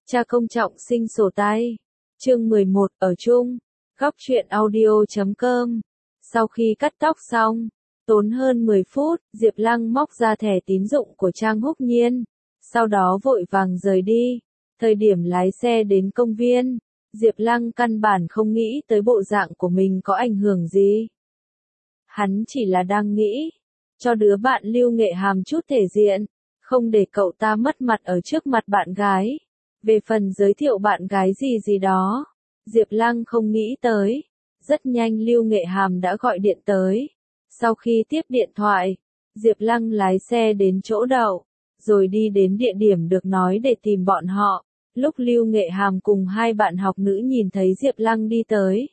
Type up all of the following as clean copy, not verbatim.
Cha công trọng sinh sổ tay. Chương 11, ở chung. Góc truyện audio.com. Sau khi cắt tóc xong, tốn hơn 10 phút, Diệp Lăng móc ra thẻ tín dụng của Trang Húc Nhiên, sau đó vội vàng rời đi. Thời điểm lái xe đến công viên, Diệp Lăng căn bản không nghĩ tới bộ dạng của mình có ảnh hưởng gì. Hắn chỉ là đang nghĩ, cho đứa bạn Lưu Nghệ Hàm chút thể diện, không để cậu ta mất mặt ở trước mặt bạn gái. Về phần giới thiệu bạn gái gì đó, Diệp Lăng không nghĩ tới. Rất nhanh Lưu Nghệ Hàm đã gọi điện tới. Sau khi tiếp điện thoại, Diệp Lăng lái xe đến chỗ đậu, rồi đi đến địa điểm được nói để tìm bọn họ. Lúc Lưu Nghệ Hàm cùng hai bạn học nữ nhìn thấy Diệp Lăng đi tới,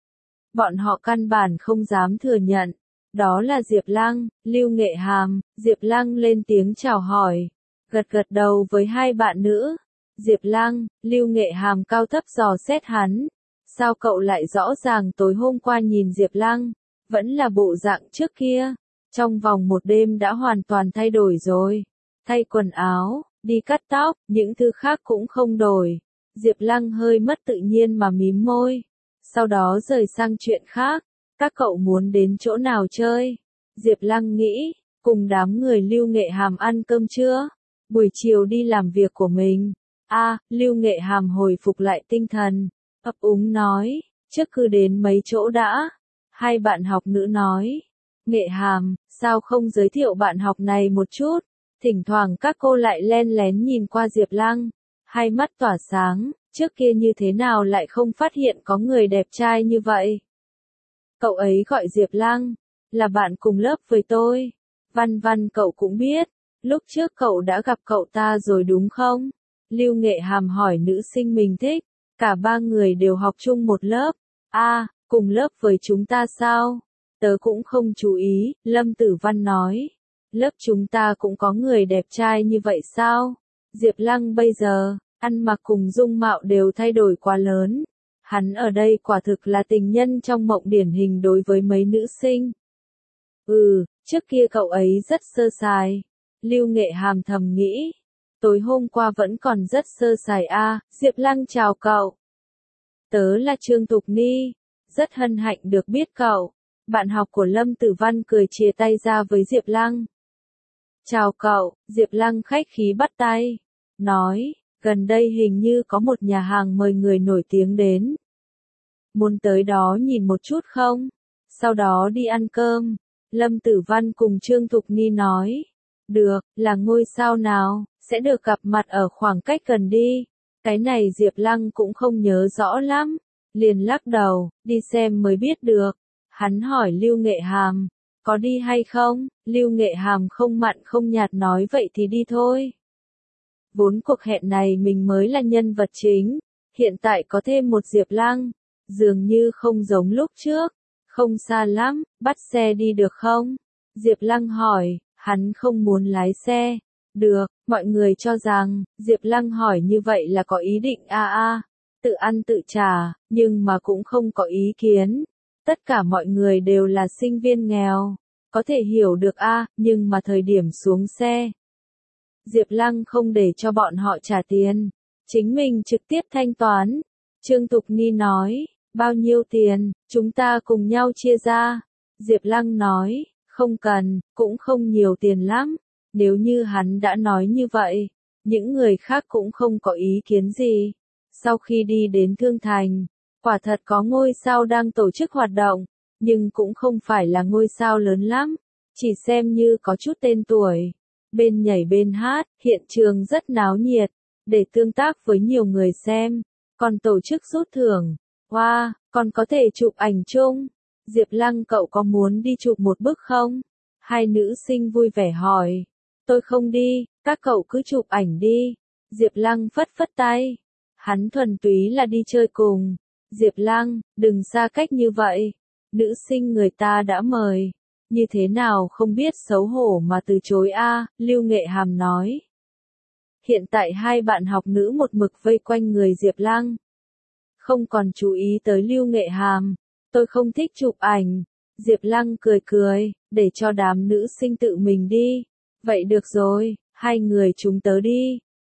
bọn họ căn bản không dám thừa nhận. Đó là Diệp Lăng. Lưu Nghệ Hàm. Diệp Lăng lên tiếng chào hỏi, gật đầu với hai bạn nữ. Diệp Lăng. Lưu Nghệ Hàm cao thấp dò xét hắn. Sao cậu lại rõ ràng tối hôm qua nhìn Diệp Lăng, vẫn là bộ dạng trước kia, trong vòng một đêm đã hoàn toàn thay đổi rồi. Thay quần áo, đi cắt tóc, những thứ khác cũng không đổi. Diệp Lăng hơi mất tự nhiên mà mím môi, sau đó rời sang chuyện khác. Các cậu muốn đến chỗ nào chơi? Diệp Lăng nghĩ, cùng đám người Lưu Nghệ Hàm ăn cơm trưa, buổi chiều đi làm việc của mình. Lưu Nghệ Hàm hồi phục lại tinh thần, ấp úng nói, trước cứ đến mấy chỗ đã. Hai bạn học nữ nói, Nghệ Hàm, sao không giới thiệu bạn học này một chút? Thỉnh thoảng các cô lại len lén nhìn qua Diệp Lăng, hai mắt tỏa sáng, trước kia như thế nào lại không phát hiện có người đẹp trai như vậy? Cậu ấy gọi Diệp Lăng, là bạn cùng lớp với tôi. Văn cậu cũng biết, lúc trước cậu đã gặp cậu ta rồi đúng không? Lưu Nghệ Hàm hỏi nữ sinh mình thích. Cả ba người đều học chung một lớp. Cùng lớp với chúng ta sao? Tớ cũng không chú ý. Lâm Tử Văn nói. Lớp chúng ta cũng có người đẹp trai như vậy sao? Diệp Lăng bây giờ, ăn mặc cùng dung mạo đều thay đổi quá lớn. Hắn ở đây quả thực là tình nhân trong mộng điển hình đối với mấy nữ sinh. Trước kia cậu ấy rất sơ sài. Lưu Nghệ Hàm thầm nghĩ. Tối hôm qua vẫn còn rất sơ sài. Diệp Lăng chào cậu. Tớ là Trương Tục Ni. Rất hân hạnh được biết cậu. Bạn học của Lâm Tử Văn cười chia tay ra với Diệp Lăng. Chào cậu. Diệp Lăng khách khí bắt tay, nói, gần đây hình như có một nhà hàng mời người nổi tiếng đến. Muốn tới đó nhìn một chút không? Sau đó đi ăn cơm. Lâm Tử Văn cùng Trương Thục Ni nói. Được, là ngôi sao nào, sẽ được gặp mặt ở khoảng cách gần đi. Cái này Diệp Lăng cũng không nhớ rõ lắm. Liền lắc đầu, đi xem mới biết được. Hắn hỏi Lưu Nghệ Hàm, có đi hay không? Lưu Nghệ Hàm không mặn không nhạt nói vậy thì đi thôi. Vốn cuộc hẹn này mình mới là nhân vật chính, hiện tại có thêm một Diệp Lăng, dường như không giống lúc trước. Không xa lắm, bắt xe đi được không? Diệp Lăng hỏi, hắn không muốn lái xe. Được, mọi người cho rằng, Diệp Lăng hỏi như vậy là có ý định tự ăn tự trả, nhưng mà cũng không có ý kiến. Tất cả mọi người đều là sinh viên nghèo, có thể hiểu được nhưng mà thời điểm xuống xe, Diệp Lăng không để cho bọn họ trả tiền, chính mình trực tiếp thanh toán. Trương Tục Ni nói, bao nhiêu tiền, chúng ta cùng nhau chia ra. Diệp Lăng nói, không cần, cũng không nhiều tiền lắm. Nếu như hắn đã nói như vậy, những người khác cũng không có ý kiến gì. Sau khi đi đến Thương Thành, quả thật có ngôi sao đang tổ chức hoạt động, nhưng cũng không phải là ngôi sao lớn lắm, chỉ xem như có chút tên tuổi. Bên nhảy bên hát, hiện trường rất náo nhiệt, để tương tác với nhiều người xem, còn tổ chức rút thưởng. Còn có thể chụp ảnh chung. Diệp Lăng cậu có muốn đi chụp một bức không? Hai nữ sinh vui vẻ hỏi. Tôi không đi, các cậu cứ chụp ảnh đi. Diệp Lăng phất tay. Hắn thuần túy là đi chơi cùng. Diệp Lăng, đừng xa cách như vậy. Nữ sinh người ta đã mời. Như thế nào không biết xấu hổ mà từ chối Lưu Nghệ Hàm nói. Hiện tại hai bạn học nữ một mực vây quanh người Diệp Lăng, không còn chú ý tới Lưu Nghệ Hàm. Tôi không thích chụp ảnh. Diệp Lăng cười, để cho đám nữ sinh tự mình đi. Vậy được rồi, hai người chúng tớ đi.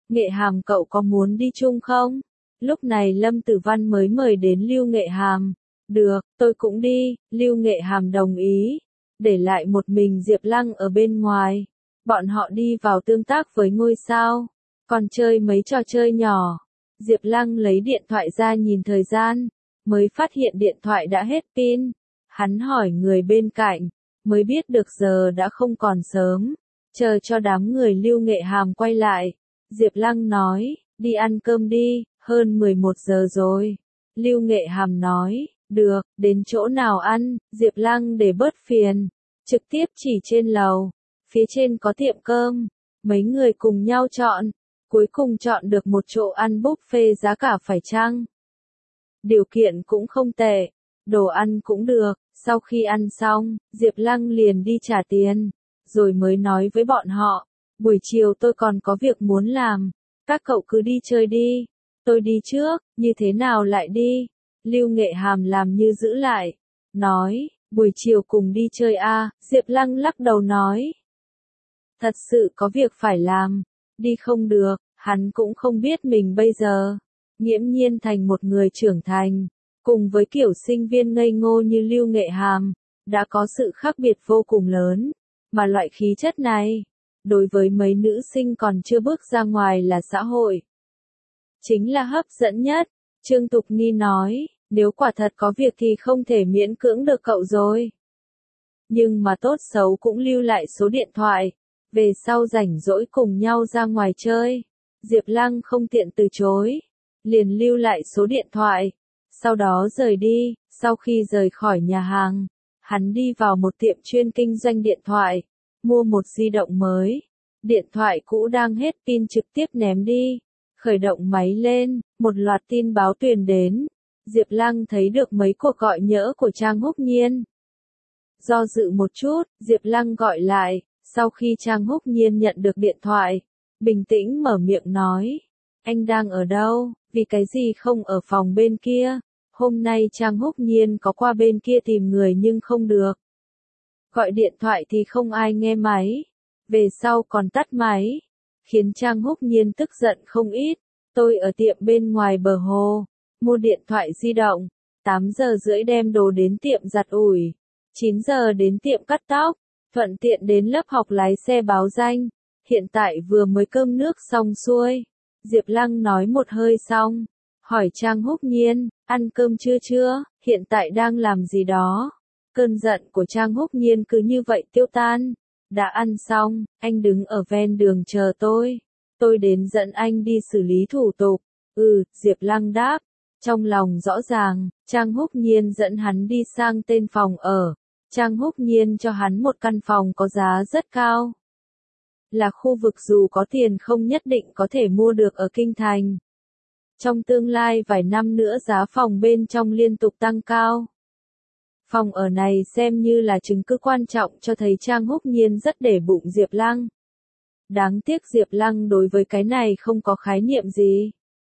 Nghệ Hàm cậu có muốn đi chung không? Lúc này Lâm Tử Văn mới mời đến Lưu Nghệ Hàm. Được, tôi cũng đi, Lưu Nghệ Hàm đồng ý. Để lại một mình Diệp Lăng ở bên ngoài. Bọn họ đi vào tương tác với ngôi sao. Còn chơi mấy trò chơi nhỏ. Diệp Lăng lấy điện thoại ra nhìn thời gian. Mới phát hiện điện thoại đã hết pin. Hắn hỏi người bên cạnh. Mới biết được giờ đã không còn sớm. Chờ cho đám người Lưu Nghệ Hàm quay lại. Diệp Lăng nói, đi ăn cơm đi, hơn 11 giờ rồi. Lưu Nghệ Hàm nói, được, đến chỗ nào ăn, Diệp Lăng để bớt phiền. Trực tiếp chỉ trên lầu, phía trên có tiệm cơm. Mấy người cùng nhau chọn, cuối cùng chọn được một chỗ ăn buffet giá cả phải chăng. Điều kiện cũng không tệ, đồ ăn cũng được. Sau khi ăn xong, Diệp Lăng liền đi trả tiền, rồi mới nói với bọn họ, buổi chiều tôi còn có việc muốn làm, các cậu cứ đi chơi đi, tôi đi trước, như thế nào lại đi? Lưu Nghệ Hàm làm như giữ lại, nói, buổi chiều cùng đi chơi à, Diệp Lăng lắc đầu nói. Thật sự có việc phải làm, đi không được, hắn cũng không biết mình bây giờ, nghiễm nhiên thành một người trưởng thành. Cùng với kiểu sinh viên ngây ngô như Lưu Nghệ Hàm, đã có sự khác biệt vô cùng lớn, mà loại khí chất này, đối với mấy nữ sinh còn chưa bước ra ngoài là xã hội, chính là hấp dẫn nhất. Trương Tục Ni nói, nếu quả thật có việc thì không thể miễn cưỡng được cậu rồi. Nhưng mà tốt xấu cũng lưu lại số điện thoại, về sau rảnh rỗi cùng nhau ra ngoài chơi. Diệp Lăng không tiện từ chối, liền lưu lại số điện thoại. Sau đó rời đi, sau khi rời khỏi nhà hàng, hắn đi vào một tiệm chuyên kinh doanh điện thoại, mua một di động mới. Điện thoại cũ đang hết pin trực tiếp ném đi, khởi động máy lên, một loạt tin báo truyền đến. Diệp Lăng thấy được mấy cuộc gọi nhỡ của Trang Húc Nhiên. Do dự một chút, Diệp Lăng gọi lại, sau khi Trang Húc Nhiên nhận được điện thoại, bình tĩnh mở miệng nói, anh đang ở đâu, vì cái gì không ở phòng bên kia? Hôm nay Trang Húc Nhiên có qua bên kia tìm người nhưng không được. Gọi điện thoại thì không ai nghe máy, về sau còn tắt máy, khiến Trang Húc Nhiên tức giận không ít. Tôi ở tiệm bên ngoài bờ hồ, mua điện thoại di động, 8 giờ rưỡi đem đồ đến tiệm giặt ủi, 9 giờ đến tiệm cắt tóc, thuận tiện đến lớp học lái xe báo danh, hiện tại vừa mới cơm nước xong xuôi. Diệp Lăng nói một hơi xong, hỏi Trang Húc Nhiên, ăn cơm chưa, hiện tại đang làm gì đó. Cơn giận của Trang Húc Nhiên cứ như vậy tiêu tan. Đã ăn xong, anh đứng ở ven đường chờ tôi đến dẫn anh đi xử lý thủ tục. Diệp Lăng đáp, trong lòng rõ ràng. Trang Húc Nhiên dẫn hắn đi sang tên phòng ở. Trang Húc Nhiên cho hắn một căn phòng có giá rất cao. Là khu vực dù có tiền không nhất định có thể mua được ở Kinh Thành. Trong tương lai vài năm nữa giá phòng bên trong liên tục tăng cao. Phòng ở này xem như là chứng cứ quan trọng cho thấy Trang Húc Nhiên rất để bụng Diệp Lăng. Đáng tiếc Diệp Lăng đối với cái này không có khái niệm gì.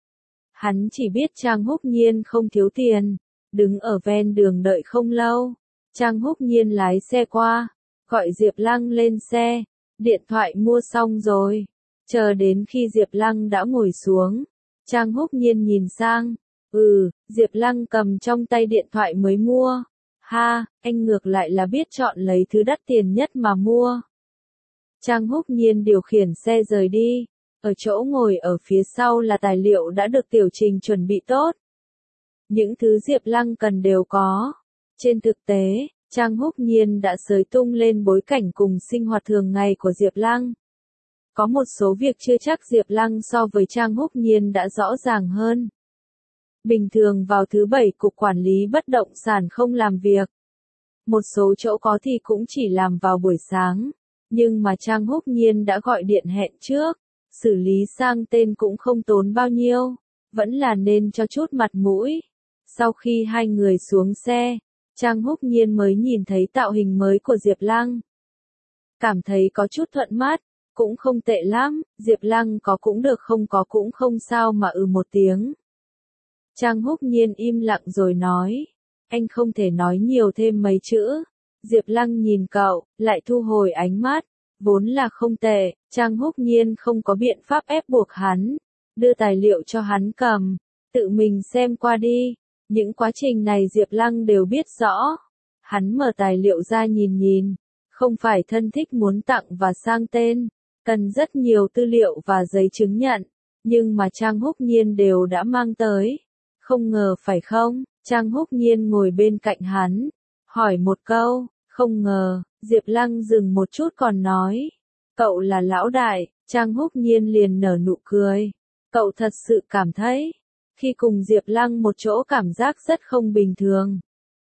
Hắn chỉ biết Trang Húc Nhiên không thiếu tiền, đứng ở ven đường đợi không lâu. Trang Húc Nhiên lái xe qua, gọi Diệp Lăng lên xe, điện thoại mua xong rồi. Chờ đến khi Diệp Lăng đã ngồi xuống, Trang Húc Nhiên nhìn sang, Diệp Lăng cầm trong tay điện thoại mới mua. Ha, anh ngược lại là biết chọn lấy thứ đắt tiền nhất mà mua. Trang Húc Nhiên điều khiển xe rời đi, ở chỗ ngồi ở phía sau là tài liệu đã được Tiểu Trình chuẩn bị tốt. Những thứ Diệp Lăng cần đều có. Trên thực tế, Trang Húc Nhiên đã xới tung lên bối cảnh cùng sinh hoạt thường ngày của Diệp Lăng. Có một số việc chưa chắc Diệp Lăng so với Trang Húc Nhiên đã rõ ràng hơn. Bình thường vào thứ Bảy Cục Quản lý Bất động sản không làm việc. Một số chỗ có thì cũng chỉ làm vào buổi sáng. Nhưng mà Trang Húc Nhiên đã gọi điện hẹn trước. Xử lý sang tên cũng không tốn bao nhiêu. Vẫn là nên cho chút mặt mũi. Sau khi hai người xuống xe, Trang Húc Nhiên mới nhìn thấy tạo hình mới của Diệp Lăng. Cảm thấy có chút thuận mắt, cũng không tệ lắm, Diệp Lăng có cũng được không có cũng không sao mà một tiếng. Trang Húc Nhiên im lặng rồi nói, anh không thể nói nhiều thêm mấy chữ. Diệp Lăng nhìn cậu, lại thu hồi ánh mắt, Vốn là không tệ, Trang Húc Nhiên không có biện pháp ép buộc hắn, đưa tài liệu cho hắn cầm, tự mình xem qua đi. Những quá trình này Diệp Lăng đều biết rõ. Hắn mở tài liệu ra nhìn nhìn, không phải thân thích muốn tặng và sang tên, cần rất nhiều tư liệu và giấy chứng nhận, nhưng mà Trang Húc Nhiên đều đã mang tới. Không ngờ phải không? Trang Húc Nhiên ngồi bên cạnh hắn, hỏi một câu, không ngờ. Diệp Lăng dừng một chút còn nói, cậu là lão đại. Trang Húc Nhiên liền nở nụ cười, cậu thật sự cảm thấy, khi cùng Diệp Lăng một chỗ cảm giác rất không bình thường.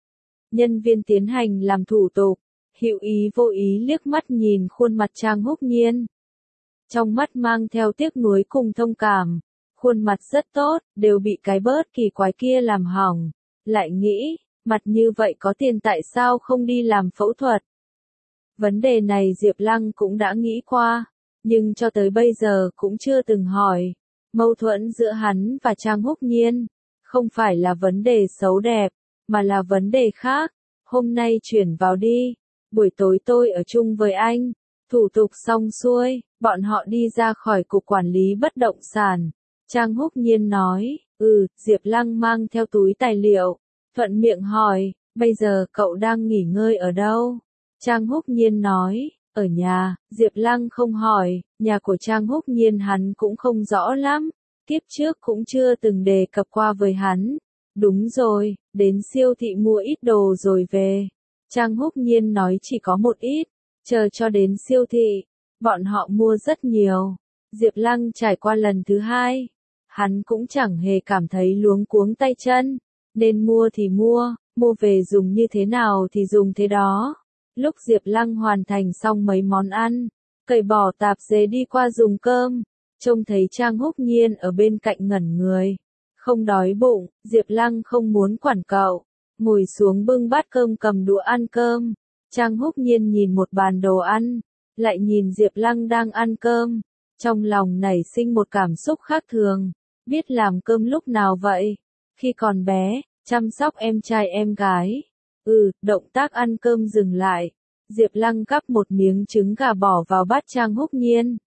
Nhân viên tiến hành làm thủ tục, hữu ý vô ý liếc mắt nhìn khuôn mặt Trang Húc Nhiên. Trong mắt mang theo tiếc nuối cùng thông cảm, khuôn mặt rất tốt, đều bị cái bớt kỳ quái kia làm hỏng. Lại nghĩ, mặt như vậy có tiền tại sao không đi làm phẫu thuật? Vấn đề này Diệp Lăng cũng đã nghĩ qua, nhưng cho tới bây giờ cũng chưa từng hỏi. Mâu thuẫn giữa hắn và Trang Húc Nhiên, không phải là vấn đề xấu đẹp, mà là vấn đề khác. Hôm nay chuyển vào đi, buổi tối tôi ở chung với anh. Thủ tục xong xuôi, bọn họ đi ra khỏi cục quản lý bất động sản. Trang Húc Nhiên nói, Diệp Lăng mang theo túi tài liệu, thuận miệng hỏi, bây giờ cậu đang nghỉ ngơi ở đâu? Trang Húc Nhiên nói, ở nhà. Diệp Lăng không hỏi, nhà của Trang Húc Nhiên hắn cũng không rõ lắm, kiếp trước cũng chưa từng đề cập qua với hắn. Đúng rồi, đến siêu thị mua ít đồ rồi về. Trang Húc Nhiên nói chỉ có một ít, chờ cho đến siêu thị, bọn họ mua rất nhiều. Diệp Lăng trải qua lần thứ hai, hắn cũng chẳng hề cảm thấy luống cuống tay chân, nên mua thì mua về dùng như thế nào thì dùng thế đó. Lúc Diệp Lăng hoàn thành xong mấy món ăn, cởi bỏ tạp dề đi qua dùng cơm, trông thấy Trang Húc Nhiên ở bên cạnh ngẩn người. Không đói bụng, Diệp Lăng không muốn quản cậu, ngồi xuống bưng bát cơm cầm đũa ăn cơm. Trang Húc Nhiên nhìn một bàn đồ ăn, lại nhìn Diệp Lăng đang ăn cơm, trong lòng nảy sinh một cảm xúc khác thường. Biết làm cơm lúc nào vậy? Khi còn bé, chăm sóc em trai em gái. Động tác ăn cơm dừng lại. Diệp Lăng cắp một miếng trứng gà bỏ vào bát Trang Húc Nhiên.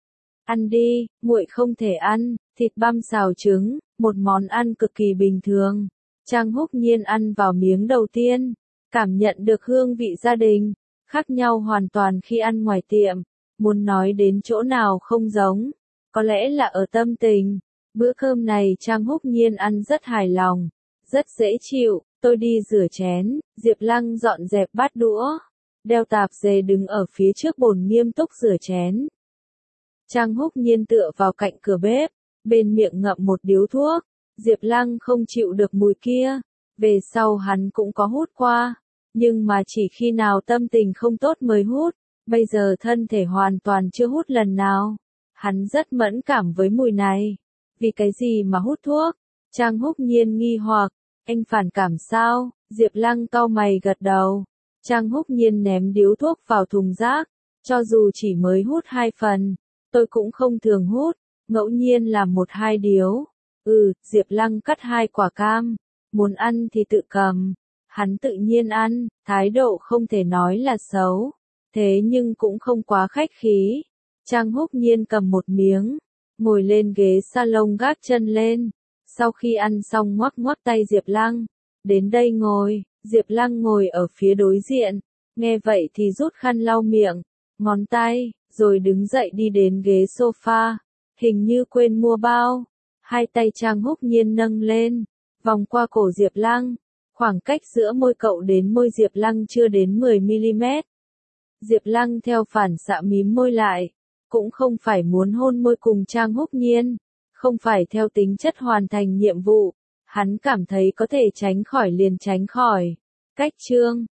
Ăn đi, muội không thể ăn. Thịt băm xào trứng, một món ăn cực kỳ bình thường. Trang Húc Nhiên ăn vào miếng đầu tiên, cảm nhận được hương vị gia đình, khác nhau hoàn toàn khi ăn ngoài tiệm. Muốn nói đến chỗ nào không giống, có lẽ là ở tâm tình. Bữa cơm này Trang Húc Nhiên ăn rất hài lòng, rất dễ chịu. Tôi đi rửa chén. Diệp Lăng dọn dẹp bát đũa, đeo tạp dề đứng ở phía trước bồn nghiêm túc rửa chén. Trang Húc Nhiên tựa vào cạnh cửa bếp, bên miệng ngậm một điếu thuốc. Diệp Lăng không chịu được mùi kia, về sau hắn cũng có hút qua, nhưng mà chỉ khi nào tâm tình không tốt mới hút, bây giờ thân thể hoàn toàn chưa hút lần nào. Hắn rất mẫn cảm với mùi này. Vì cái gì mà hút thuốc? Trang Húc Nhiên nghi hoặc, anh phản cảm sao? Diệp Lăng cau mày gật đầu. Trang Húc Nhiên ném điếu thuốc vào thùng rác, cho dù chỉ mới hút 2 phần, tôi cũng không thường hút, ngẫu nhiên làm 1-2 điếu. Diệp Lăng cắt 2 quả cam, muốn ăn thì tự cầm. Hắn tự nhiên ăn, thái độ không thể nói là xấu, thế nhưng cũng không quá khách khí. Trang Húc Nhiên cầm một miếng, ngồi lên ghế salon gác chân lên. Sau khi ăn xong ngoắc ngoắc tay Diệp Lăng, đến đây ngồi. Diệp Lăng ngồi ở phía đối diện, nghe vậy thì rút khăn lau miệng, ngón tay, rồi đứng dậy đi đến ghế sofa, hình như quên mua bao. Hai tay Trang Húc Nhiên nâng lên, vòng qua cổ Diệp Lăng, khoảng cách giữa môi cậu đến môi Diệp Lăng chưa đến 10mm. Diệp Lăng theo phản xạ mím môi lại, cũng không phải muốn hôn môi cùng Trang Húc Nhiên, không phải theo tính chất hoàn thành nhiệm vụ, hắn cảm thấy có thể tránh khỏi liền tránh khỏi. Cách chương